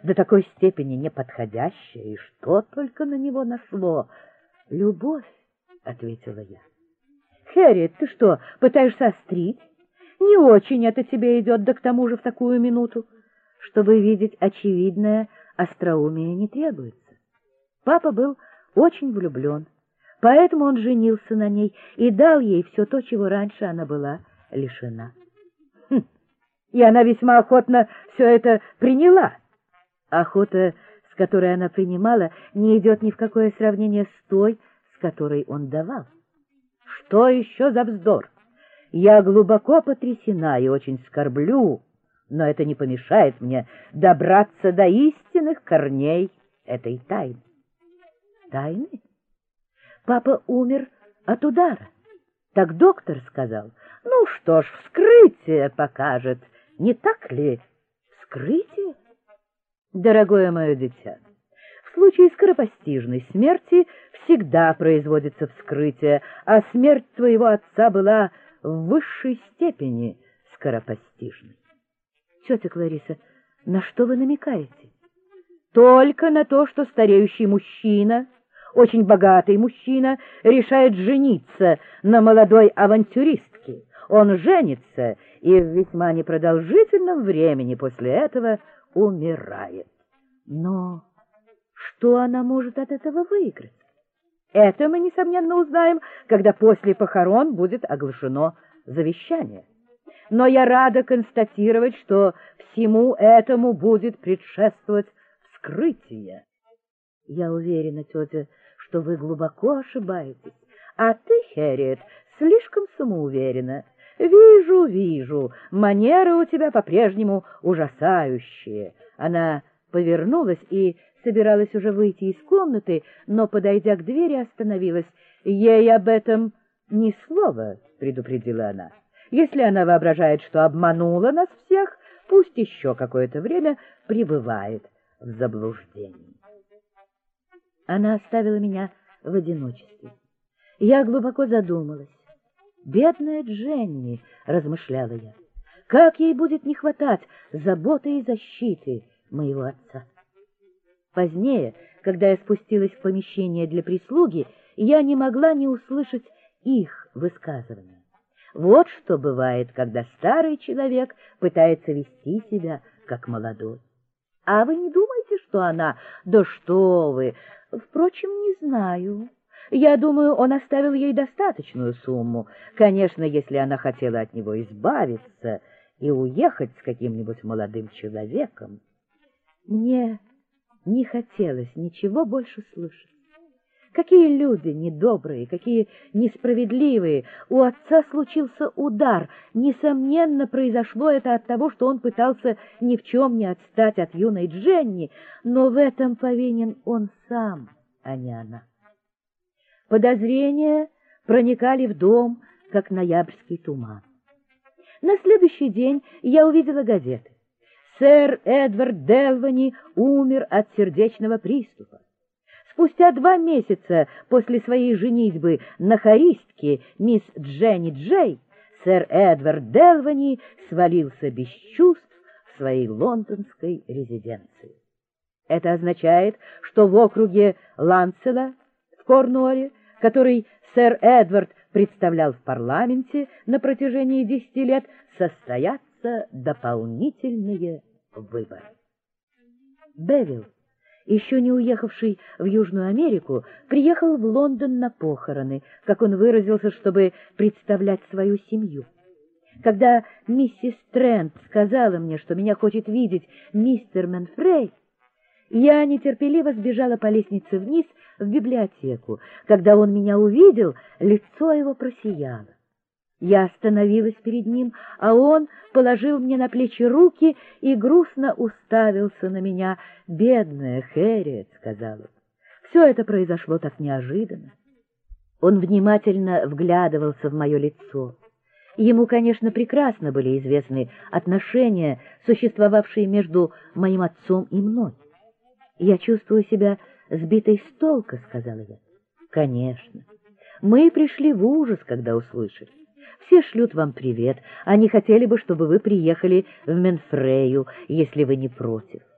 до такой степени неподходящее, и что только на него нашло? — Любовь, — ответила я. — Хэрриет, ты что, пытаешься острить? Не очень это тебе идет, да к тому же в такую минуту. Чтобы видеть очевидное, остроумие не требуется. Папа был очень влюблен, поэтому он женился на ней и дал ей все то, чего раньше она была лишена. И она весьма охотно все это приняла. Охота, с которой она принимала, не идет ни в какое сравнение с той, с которой он давал. Что еще за вздор? Я глубоко потрясена и очень скорблю, но это не помешает мне добраться до истинных корней этой тайны. Тайны? Папа умер от удара. Так доктор сказал. Ну что ж, вскрытие покажет. Не так ли? Вскрытие? Дорогое мое дитя, в случае скоропостижной смерти всегда производится вскрытие, а смерть твоего отца была в высшей степени скоропостижной. Тетя Клариса, на что вы намекаете? Только на то, что стареющий мужчина, очень богатый мужчина, решает жениться на молодой авантюристке. Он женится и в весьма непродолжительном времени после этого умирает. Но что она может от этого выиграть? Это мы, несомненно, узнаем, когда после похорон будет оглашено завещание. Но я рада констатировать, что всему этому будет предшествовать вскрытие. Я уверена, тетя, что вы глубоко ошибаетесь, а ты, Хэрриет, слишком самоуверена. Вижу, манеры у тебя по-прежнему ужасающие. Она повернулась и собиралась уже выйти из комнаты, но, подойдя к двери, остановилась. Ей об этом ни слова, предупредила она. Если она воображает, что обманула нас всех, пусть еще какое-то время пребывает в заблуждении. Она оставила меня в одиночестве. Я глубоко задумалась. «Бедная Дженни», — размышляла я, — «как ей будет не хватать заботы и защиты моего отца». Позднее, когда я спустилась в помещение для прислуги, я не могла не услышать их высказывания. Вот что бывает, когда старый человек пытается вести себя как молодой. А вы не думаете, что она... Да что вы! Впрочем, не знаю. Я думаю, он оставил ей достаточную сумму. Конечно, если она хотела от него избавиться и уехать с каким-нибудь молодым человеком. Мне не хотелось ничего больше слышать. Какие люди недобрые, какие несправедливые. У отца случился удар. Несомненно, произошло это от того, что он пытался ни в чем не отстать от юной Дженни, но в этом повинен он сам, а не она. Подозрения проникали в дом, как ноябрьский туман. На следующий день я увидела газеты. Сэр Эдвард Делвани умер от сердечного приступа. Спустя 2 месяца после своей женитьбы на хористке мисс Дженни Джей сэр Эдвард Делвани свалился без чувств в своей лондонской резиденции. Это означает, что в округе Ланцела в Корнуолле, который сэр Эдвард представлял в парламенте на протяжении 10 лет, состоятся дополнительные выборы. Бевилл, еще не уехавший в Южную Америку, приехал в Лондон на похороны, как он выразился, чтобы представлять свою семью. Когда миссис Трент сказала мне, что меня хочет видеть мистер Менфрей, я нетерпеливо сбежала по лестнице вниз в библиотеку. Когда он меня увидел, лицо его просияло. Я остановилась перед ним, а он положил мне на плечи руки и грустно уставился на меня. «Бедная Хэрриет», — сказал он, — «все это произошло так неожиданно». Он внимательно вглядывался в мое лицо. Ему, конечно, прекрасно были известны отношения, существовавшие между моим отцом и мной. «Я чувствую себя сбитой с толка», — сказала я. «Конечно. Мы пришли в ужас, когда услышали. Все шлют вам привет. Они хотели бы, чтобы вы приехали в Менфрею, если вы не против».